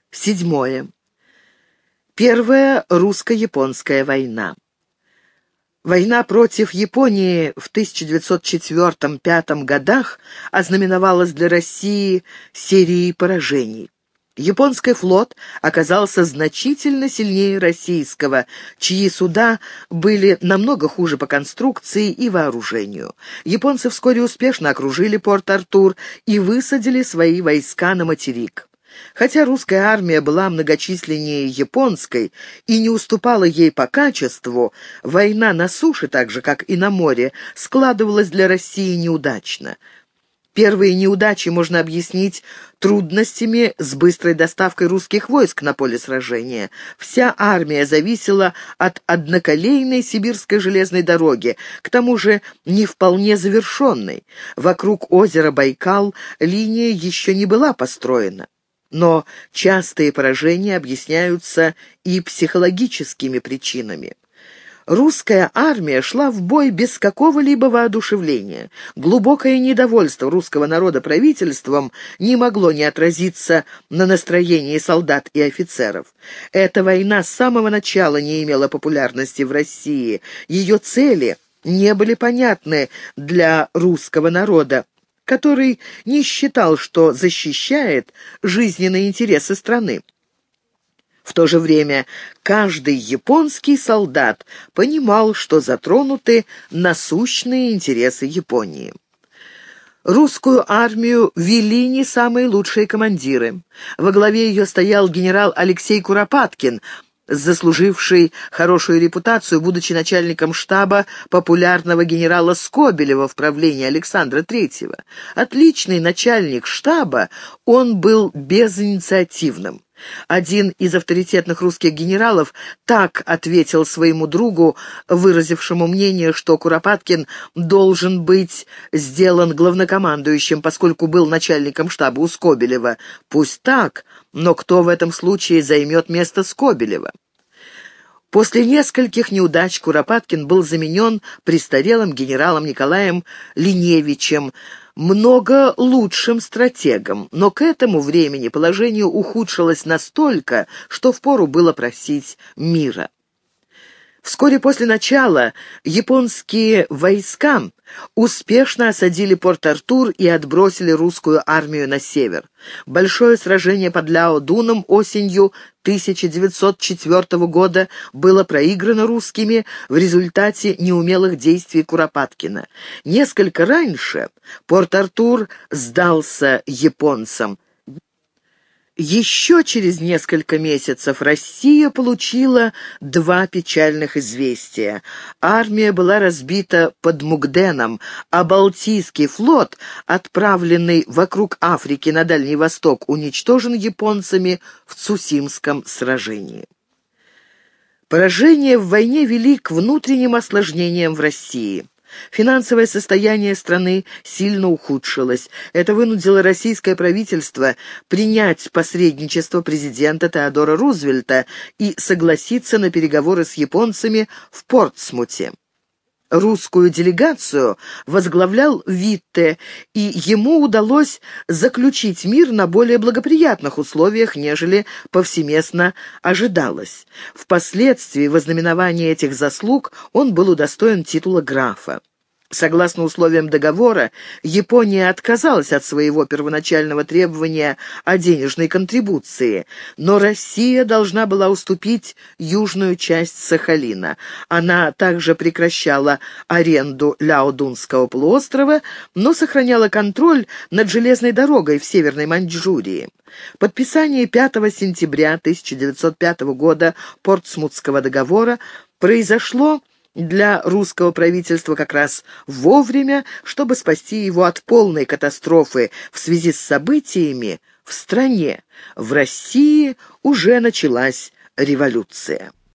Седьмое. Первая русско-японская война. Война против Японии в 1904-1905 годах ознаменовалась для России серией поражений. Японский флот оказался значительно сильнее российского, чьи суда были намного хуже по конструкции и вооружению. Японцы вскоре успешно окружили Порт-Артур и высадили свои войска на материк. Хотя русская армия была многочисленнее японской и не уступала ей по качеству, война на суше, так же как и на море, складывалась для России неудачно. Первые неудачи можно объяснить трудностями с быстрой доставкой русских войск на поле сражения. Вся армия зависела от одноколейной сибирской железной дороги, к тому же не вполне завершенной. Вокруг озера Байкал линия еще не была построена. Но частые поражения объясняются и психологическими причинами. Русская армия шла в бой без какого-либо воодушевления. Глубокое недовольство русского народа правительством не могло не отразиться на настроении солдат и офицеров. Эта война с самого начала не имела популярности в России. Ее цели не были понятны для русского народа, который не считал, что защищает жизненные интересы страны. В то же время каждый японский солдат понимал, что затронуты насущные интересы Японии. Русскую армию вели не самые лучшие командиры. Во главе ее стоял генерал Алексей Куропаткин, заслуживший хорошую репутацию, будучи начальником штаба популярного генерала Скобелева в правлении Александра III. Отличный начальник штаба, он был безинициативным. Один из авторитетных русских генералов так ответил своему другу, выразившему мнение, что Куропаткин должен быть сделан главнокомандующим, поскольку был начальником штаба у Скобелева. Пусть так, но кто в этом случае займет место Скобелева? После нескольких неудач Куропаткин был заменен престарелым генералом Николаем Линевичем, много лучшим стратегом, но к этому времени положение ухудшилось настолько, что впору было просить мира. Вскоре после начала японские войска успешно осадили Порт-Артур и отбросили русскую армию на север. Большое сражение под Ляо-Дуном осенью 1904 года было проиграно русскими в результате неумелых действий Куропаткина. Несколько раньше Порт-Артур сдался японцам. Еще через несколько месяцев Россия получила два печальных известия. Армия была разбита под Мукденом, а Балтийский флот, отправленный вокруг Африки на Дальний Восток, уничтожен японцами в Цусимском сражении. Поражения в войне вели к внутренним осложнениям в России. Финансовое состояние страны сильно ухудшилось. Это вынудило российское правительство принять посредничество президента Теодора Рузвельта и согласиться на переговоры с японцами в Портсмуте. Русскую делегацию возглавлял Витте, и ему удалось заключить мир на более благоприятных условиях, нежели повсеместно ожидалось. Впоследствии в ознаменование этих заслуг он был удостоен титула графа. Согласно условиям договора, Япония отказалась от своего первоначального требования о денежной контрибуции, но Россия должна была уступить южную часть Сахалина. Она также прекращала аренду Ляодунского полуострова, но сохраняла контроль над железной дорогой в Северной Маньчжурии. Подписание 5 сентября 1905 года Портсмутского договора произошло для русского правительства как раз вовремя, чтобы спасти его от полной катастрофы в связи с событиями в стране. В России уже началась революция.